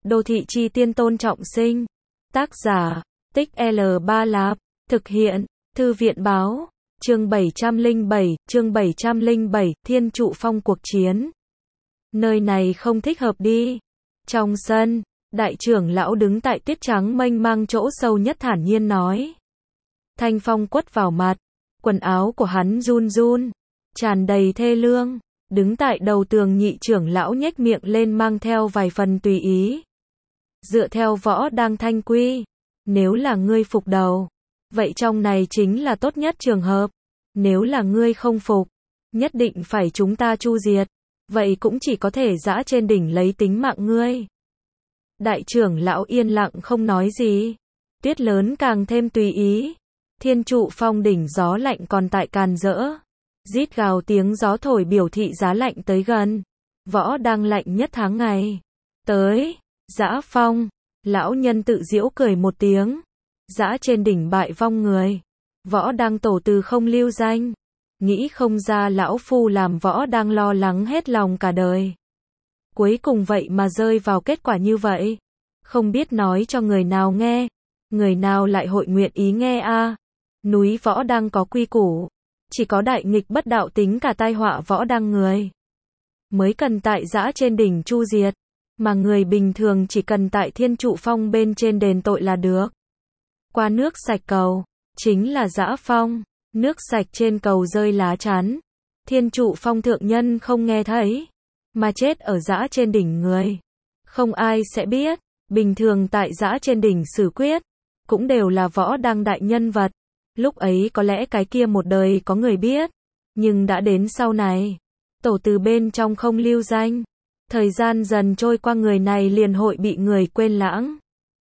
Đô thị chi tiên Tôn Trọng Sinh. Tác giả, Tích L3 Lạp. Thực hiện, Thư viện báo. Chương 707, Thiên Trụ Phong cuộc chiến. Nơi này không thích hợp đi. Trong sân, đại trưởng lão đứng tại tuyết trắng mênh mang chỗ sâu nhất thản nhiên nói. Thanh phong quất vào mặt, quần áo của hắn run run, tràn đầy thê lương. Đứng tại đầu tường nhị trưởng lão nhếch miệng lên mang theo vài phần tùy ý. Dựa theo võ đang thanh quy, nếu là ngươi phục đầu, vậy trong này chính là tốt nhất trường hợp. Nếu là ngươi không phục, nhất định phải chúng ta chu diệt, vậy cũng chỉ có thể giã trên đỉnh lấy tính mạng ngươi. Đại trưởng lão yên lặng không nói gì. Tuyết lớn càng thêm tùy ý. Thiên Trụ Phong đỉnh gió lạnh còn tại càn rỡ. Rít gào tiếng gió thổi biểu thị giá lạnh tới gần. Võ đang lạnh nhất tháng ngày. Tới, giã phong. Lão nhân tự giễu cười một tiếng. Giã trên đỉnh bại vong người. Võ đang tổ từ không lưu danh. Nghĩ không ra lão phu làm võ đang lo lắng hết lòng cả đời. Cuối cùng vậy mà rơi vào kết quả như vậy. Không biết nói cho người nào nghe. Người nào lại hội nguyện ý nghe a? Núi võ đang có quy củ. Chỉ có đại nghịch bất đạo tính cả tai họa võ đang người mới cần tại giã trên đỉnh chu diệt. Mà người bình thường chỉ cần tại Thiên Trụ Phong bên trên đền tội là được. Qua nước sạch cầu, chính là giã phong. Nước sạch trên cầu rơi lá chắn. Thiên Trụ Phong thượng nhân không nghe thấy. Mà chết ở giã trên đỉnh người. Không ai sẽ biết. Bình thường tại giã trên đỉnh xử quyết. Cũng đều là võ đang đại nhân vật. Lúc ấy có lẽ cái kia một đời có người biết. Nhưng đã đến sau này. Tổ từ bên trong không lưu danh. Thời gian dần trôi qua người này liền hội bị người quên lãng.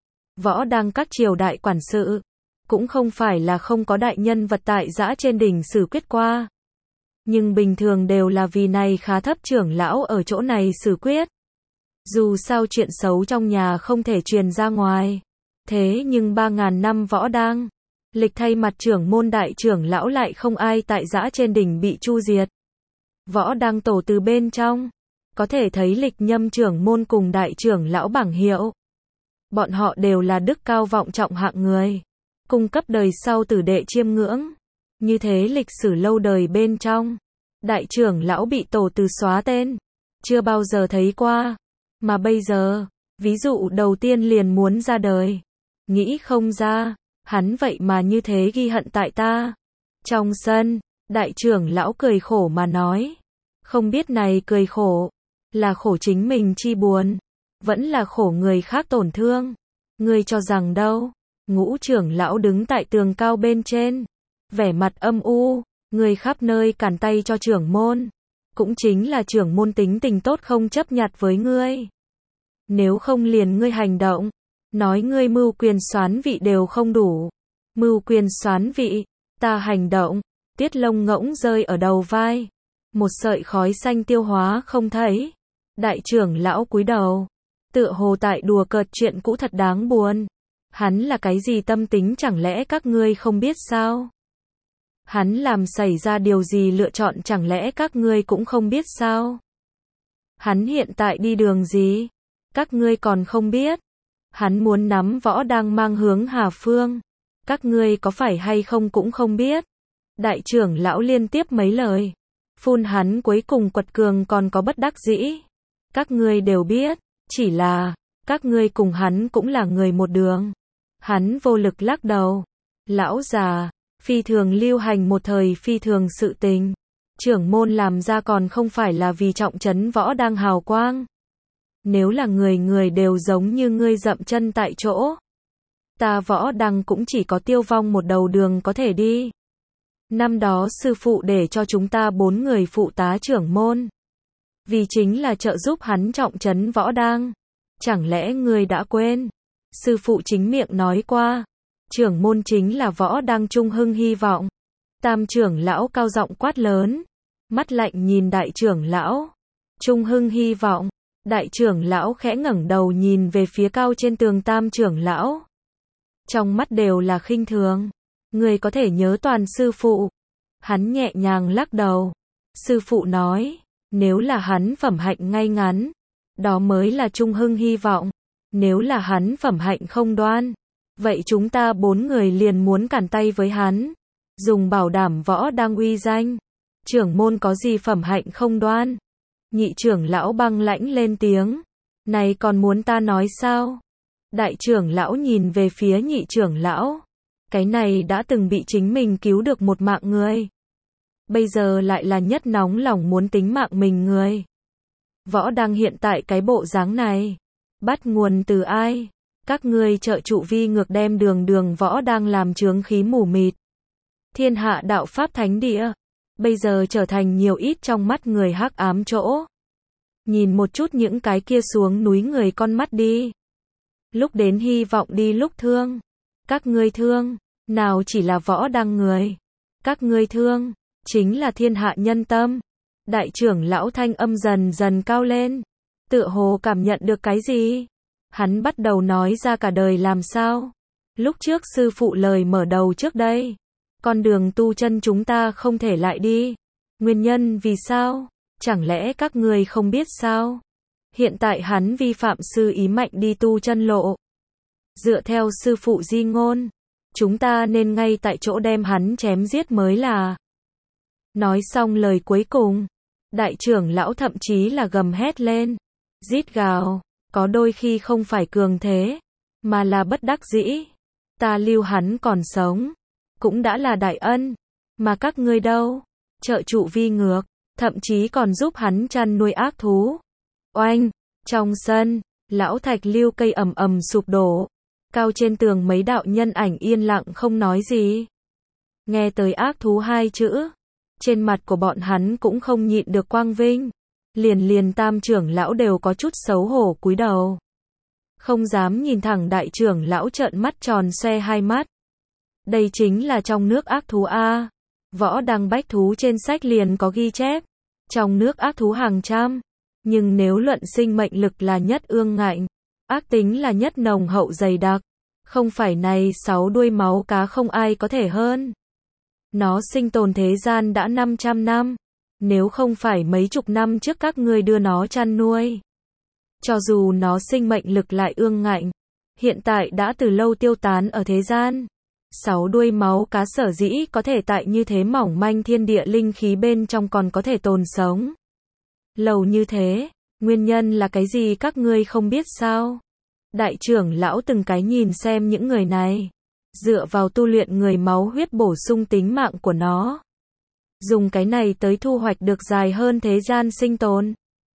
Võ đang các triều đại quản sự. Cũng không phải là không có đại nhân vật tại giã trên đỉnh xử quyết qua. Nhưng bình thường đều là vì này khá thấp trưởng lão ở chỗ này xử quyết. Dù sao chuyện xấu trong nhà không thể truyền ra ngoài. Thế nhưng 3.000 năm võ đang. Lịch thay mặt trưởng môn đại trưởng lão lại không ai tại giã trên đỉnh bị chu diệt. Võ đang tổ từ bên trong. Có thể thấy lịch nhâm trưởng môn cùng đại trưởng lão bảng hiệu. Bọn họ đều là đức cao vọng trọng hạng người. Cung cấp đời sau tử đệ chiêm ngưỡng. Như thế lịch sử lâu đời bên trong. Đại trưởng lão bị tổ từ xóa tên. Chưa bao giờ thấy qua. Mà bây giờ, ví dụ đầu tiên liền muốn ra đời. Nghĩ không ra, hắn vậy mà như thế ghi hận tại ta. Trong sân, đại trưởng lão cười khổ mà nói. Không biết này cười khổ, là khổ chính mình chi buồn, vẫn là khổ người khác tổn thương. Ngươi cho rằng đâu? Ngũ trưởng lão đứng tại tường cao bên trên. Vẻ mặt âm u, người khắp nơi cản tay cho trưởng môn. Cũng chính là trưởng môn tính tình tốt không chấp nhặt với ngươi. Nếu không liền ngươi hành động. Nói ngươi mưu quyền soán vị đều không đủ. Mưu quyền soán vị, ta hành động. Tiết lông ngỗng rơi ở đầu vai. Một sợi khói xanh tiêu hóa không thấy. Đại trưởng lão cúi đầu. Tựa hồ tại đùa cợt chuyện cũ thật đáng buồn. Hắn là cái gì tâm tính chẳng lẽ các ngươi không biết sao? Hắn làm xảy ra điều gì lựa chọn chẳng lẽ các ngươi cũng không biết sao? Hắn hiện tại đi đường gì? Các ngươi còn không biết. Hắn muốn nắm võ đang mang hướng Hà Phương. Các ngươi có phải hay không cũng không biết. Đại trưởng lão liên tiếp mấy lời. Phun hắn cuối cùng quật cường còn có bất đắc dĩ. Các ngươi đều biết. Chỉ là, các ngươi cùng hắn cũng là người một đường. Hắn vô lực lắc đầu. Lão già, phi thường lưu hành một thời phi thường sự tình. Trưởng môn làm ra còn không phải là vì trọng trấn võ đang hào quang. Nếu là người người đều giống như ngươi dậm chân tại chỗ. Ta võ đăng cũng chỉ có tiêu vong một đầu đường có thể đi. Năm đó sư phụ để cho chúng ta 4 người phụ tá trưởng môn. Vì chính là trợ giúp hắn trọng trấn võ đang. Chẳng lẽ ngươi đã quên? Sư phụ chính miệng nói qua. Trưởng môn chính là võ đang trung hưng hy vọng. Tam trưởng lão cao giọng quát lớn. Mắt lạnh nhìn đại trưởng lão. Trung hưng hy vọng. Đại trưởng lão khẽ ngẩng đầu nhìn về phía cao trên tường tam trưởng lão. Trong mắt đều là khinh thường. Người có thể nhớ toàn sư phụ. Hắn nhẹ nhàng lắc đầu. Sư phụ nói, nếu là hắn phẩm hạnh ngay ngắn, đó mới là trung hưng hy vọng. Nếu là hắn phẩm hạnh không đoan, vậy chúng ta 4 người liền muốn cản tay với hắn, dùng bảo đảm võ đang uy danh. Trưởng môn có gì phẩm hạnh không đoan? Nhị trưởng lão băng lãnh lên tiếng. Này còn muốn ta nói sao? Đại trưởng lão nhìn về phía nhị trưởng lão. Cái này đã từng bị chính mình cứu được một mạng người. Bây giờ lại là nhất nóng lòng muốn tính mạng mình người. Võ đang hiện tại cái bộ dáng này. Bắt nguồn từ ai? Các ngươi trợ trụ vi ngược đem đường võ đang làm chướng khí mù mịt. Thiên hạ đạo pháp thánh địa. Bây giờ trở thành nhiều ít trong mắt người hắc ám chỗ. Nhìn một chút những cái kia xuống núi người con mắt đi. Lúc đến hy vọng đi lúc thương. Các ngươi thương, nào chỉ là võ đang người. Các ngươi thương, chính là thiên hạ nhân tâm. Đại trưởng lão thanh âm dần dần cao lên. Tựa hồ cảm nhận được cái gì? Hắn bắt đầu nói ra cả đời làm sao. Lúc trước sư phụ lời mở đầu trước đây. Con đường tu chân chúng ta không thể lại đi. Nguyên nhân vì sao? Chẳng lẽ các người không biết sao? Hiện tại hắn vi phạm sư ý mạnh đi tu chân lộ. Dựa theo sư phụ di ngôn, chúng ta nên ngay tại chỗ đem hắn chém giết mới là. Nói xong lời cuối cùng, đại trưởng lão thậm chí là gầm hét lên, rít gào, có đôi khi không phải cường thế, mà là bất đắc dĩ. Ta lưu hắn còn sống, cũng đã là đại ân, mà các ngươi đâu? Trợ trụ vi ngược, thậm chí còn giúp hắn chăn nuôi ác thú. Oanh, trong sân, lão thạch lưu cây ầm ầm sụp đổ. Cao trên tường mấy đạo nhân ảnh yên lặng không nói gì. Nghe tới ác thú 2 chữ, trên mặt của bọn hắn cũng không nhịn được quang vinh. Liền tam trưởng lão đều có chút xấu hổ cúi đầu. Không dám nhìn thẳng đại trưởng lão trợn mắt tròn xoe hai mắt. Đây chính là trong nước ác thú A. Võ đăng bách thú trên sách liền có ghi chép. Trong nước ác thú hàng trăm. Nhưng nếu luận sinh mệnh lực là nhất ương ngạnh, ác tính là nhất nồng hậu dày đặc. Không phải này 6 đuôi máu cá không ai có thể hơn. Nó sinh tồn thế gian đã 500 năm. Nếu không phải mấy chục năm trước các ngươi đưa nó chăn nuôi. Cho dù nó sinh mệnh lực lại ương ngạnh, hiện tại đã từ lâu tiêu tán ở thế gian. 6 đuôi máu cá sở dĩ có thể tại như thế mỏng manh thiên địa linh khí bên trong còn có thể tồn sống lâu như thế, nguyên nhân là cái gì các ngươi không biết sao? Đại trưởng lão từng cái nhìn xem những người này, dựa vào tu luyện người máu huyết bổ sung tính mạng của nó. Dùng cái này tới thu hoạch được dài hơn thế gian sinh tồn.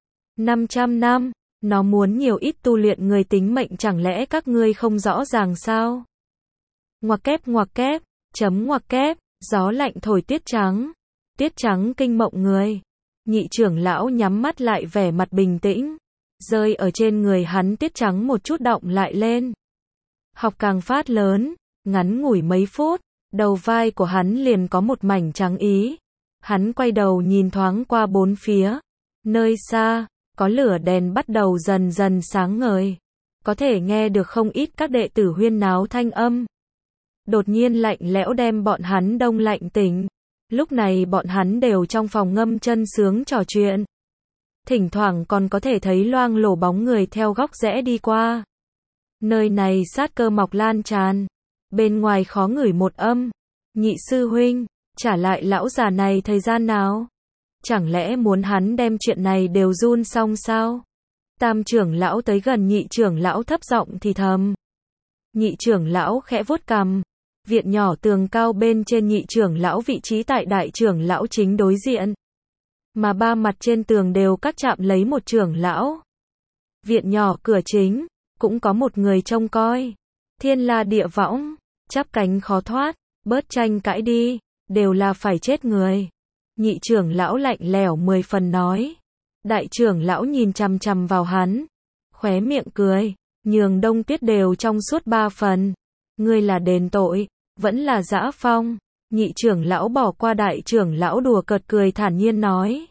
500 năm, nó muốn nhiều ít tu luyện người tính mệnh chẳng lẽ các ngươi không rõ ràng sao? Ngoặc kép, chấm ngoặc kép, gió lạnh thổi tiết trắng kinh mộng người. Nhị trưởng lão nhắm mắt lại vẻ mặt bình tĩnh, rơi ở trên người hắn tiết trắng một chút động lại lên. Học càng phát lớn, ngắn ngủi mấy phút, đầu vai của hắn liền có một mảnh trắng ý. Hắn quay đầu nhìn thoáng qua bốn phía, nơi xa, có lửa đèn bắt đầu dần dần sáng ngời. Có thể nghe được không ít các đệ tử huyên náo thanh âm. Đột nhiên lạnh lẽo đem bọn hắn đông lạnh tỉnh. Lúc này bọn hắn đều trong phòng ngâm chân sướng trò chuyện. Thỉnh thoảng còn có thể thấy loang lổ bóng người theo góc rẽ đi qua. Nơi này sát cơ mọc lan tràn. Bên ngoài khó ngửi một âm. Nhị sư huynh, trả lại lão già này thời gian nào? Chẳng lẽ muốn hắn đem chuyện này đều run xong sao? Tam trưởng lão tới gần nhị trưởng lão thấp giọng thì thầm. Nhị trưởng lão khẽ vuốt cằm. Viện nhỏ tường cao bên trên nhị trưởng lão vị trí tại đại trưởng lão chính đối diện. Mà ba mặt trên tường đều các chạm lấy một trưởng lão. Viện nhỏ cửa chính, cũng có một người trông coi. Thiên la địa võng, chắp cánh khó thoát, bớt tranh cãi đi, đều là phải chết người. Nhị trưởng lão lạnh lẽo 10 phần nói. Đại trưởng lão nhìn chằm chằm vào hắn, khóe miệng cười, nhường Đông Tuyết đều trong suốt 3 phần. Ngươi là đền tội, vẫn là dã phong. Nhị trưởng lão bỏ qua đại trưởng lão đùa cợt cười thản nhiên nói.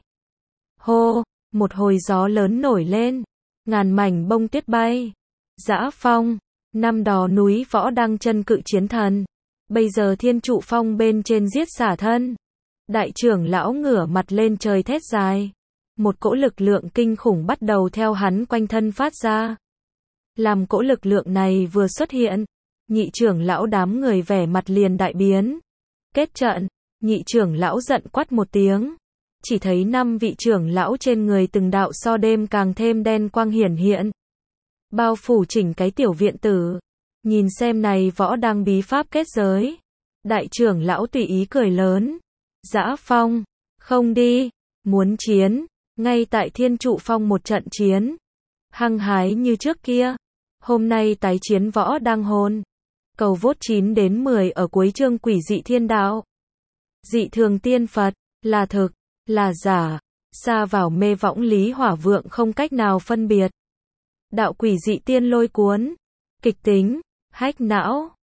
Hô, một hồi gió lớn nổi lên, ngàn mảnh bông tuyết bay. Dã phong, năm đó núi võ đăng chân cự chiến thần, bây giờ thiên trụ phong bên trên giết xả thân. Đại trưởng lão ngửa mặt lên trời thét dài. Một cỗ lực lượng kinh khủng bắt đầu theo hắn quanh thân phát ra. Làm cỗ lực lượng này vừa xuất hiện, nhị trưởng lão đám người vẻ mặt liền đại biến. Kết trận, nhị trưởng lão giận quát một tiếng. Chỉ thấy 5 vị trưởng lão trên người từng đạo so đêm càng thêm đen quang hiển hiện. Bao phủ chỉnh cái tiểu viện tử. Nhìn xem này võ đang bí pháp kết giới. Đại trưởng lão tùy ý cười lớn. Dã Phong, không đi, muốn chiến, ngay tại Thiên Trụ Phong một trận chiến. Hăng hái như trước kia. Hôm nay tái chiến võ đang hồn. Cầu vốt 9 đến 10 ở cuối chương Quỷ dị thiên đạo. Dị thường tiên Phật, là thực, là giả, xa vào mê võng lý hỏa vượng không cách nào phân biệt. Đạo quỷ dị tiên lôi cuốn, kịch tính, hách não.